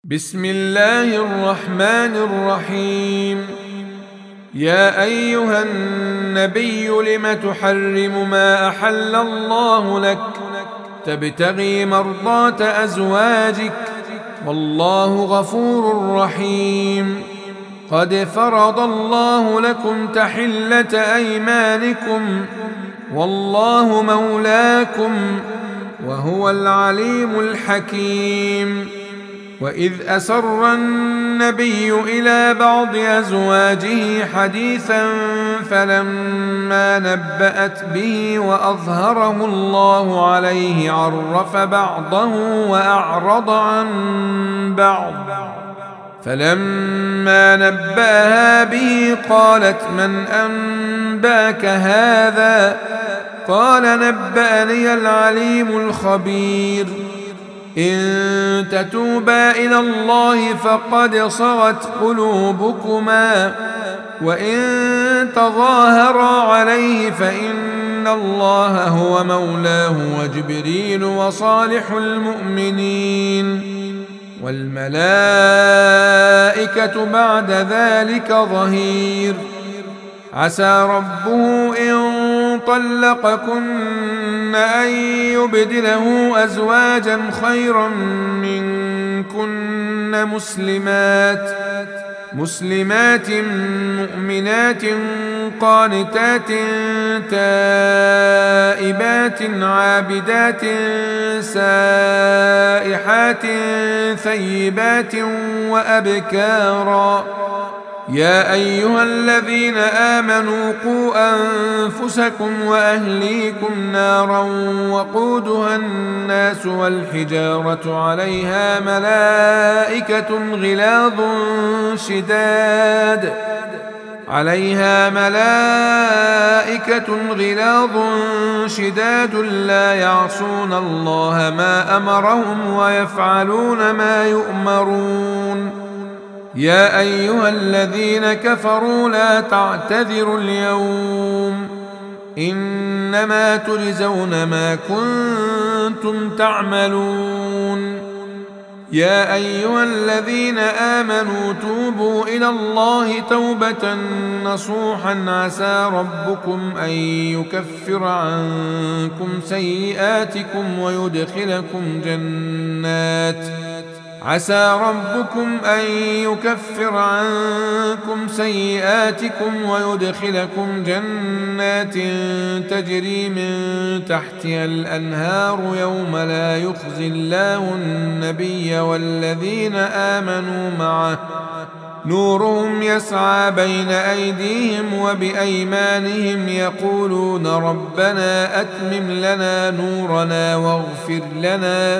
بسم الله الرحمن الرحيم. يا أيها النبي لم تحرم ما أحل الله لك تبتغي مرضات أزواجك والله غفور رحيم. قد فرض الله لكم تحلة أيمانكم والله مولاكم وهو العليم الحكيم. وإذ أسر النبي إلى بعض أزواجه حديثا فلما نبأت به وأظهره الله عليه عرف بعضه وأعرض عن بعض، فلما نبأها به قالت من أنباك هذا؟ قال نبأني العليم الخبير. إن تتوبا إلى الله فقد صغت قلوبكما وإن تظاهرا عليه فإن الله هو مولاه وجبريل وصالح المؤمنين والملائكة بعد ذلك ظهير. عسى ربه إن طلقكن أن يبدله أزواجا خيرا منكن مسلمات مؤمنات قانتات تائبات عابدات سائحات ثيبات وأبكارا. يا أيها الذين آمنوا قوا أنفسكم وأهليكم نارا وقودها الناس والحجارة عليها ملائكة غلاظ شداد لا يعصون الله ما أمرهم ويفعلون ما يؤمرون. يا أيها الذين كفروا لا تعتذروا اليوم إنما تجزون ما كنتم تعملون. يا أيها الذين آمنوا توبوا إلى الله توبة نصوحا عسى ربكم أن يكفر عنكم سيئاتكم ويدخلكم جنات تجري من تحتها الأنهار يوم لا يخزي الله النبي والذين آمنوا معه نورهم يسعى بين أيديهم وبأيمانهم يقولون ربنا أتمم لنا نورنا واغفر لنا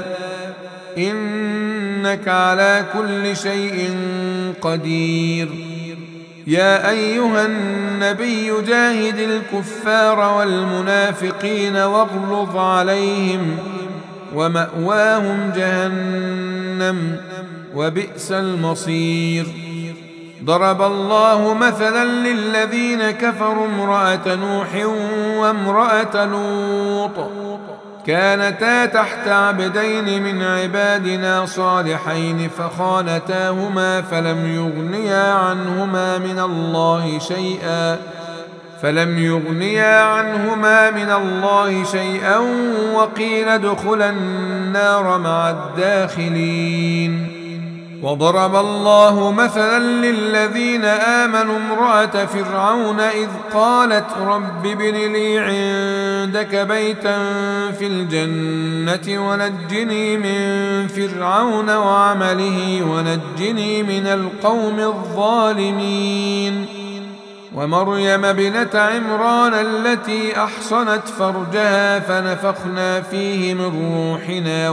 إنك على كل شيء قدير. يا أيها النبي جاهد الكفار والمنافقين واغلظ عليهم ومأواهم جهنم وبئس المصير. ضرب الله مثلا للذين كفروا امرأة نوح وامرأة لوط كانتا تحت عبدين من عبادنا صالحين فخانتاهما فلم يغنيا عنهما من الله شيئا وقيل ادخلا النار مع الداخلين. وضرب الله مثلا للذين آمنوا امرأة فرعون إذ قالت رب ابن لي عندك بيتا في الجنة ونجني من فرعون وعمله ونجني من القوم الظالمين. ومريم ابنة عمران التي أحصنت فرجها فنفخنا فيه من روحنا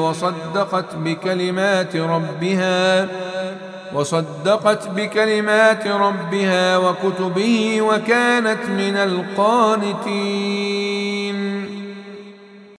وصدقت بكلمات ربها وكتبه وكانت من القانتين.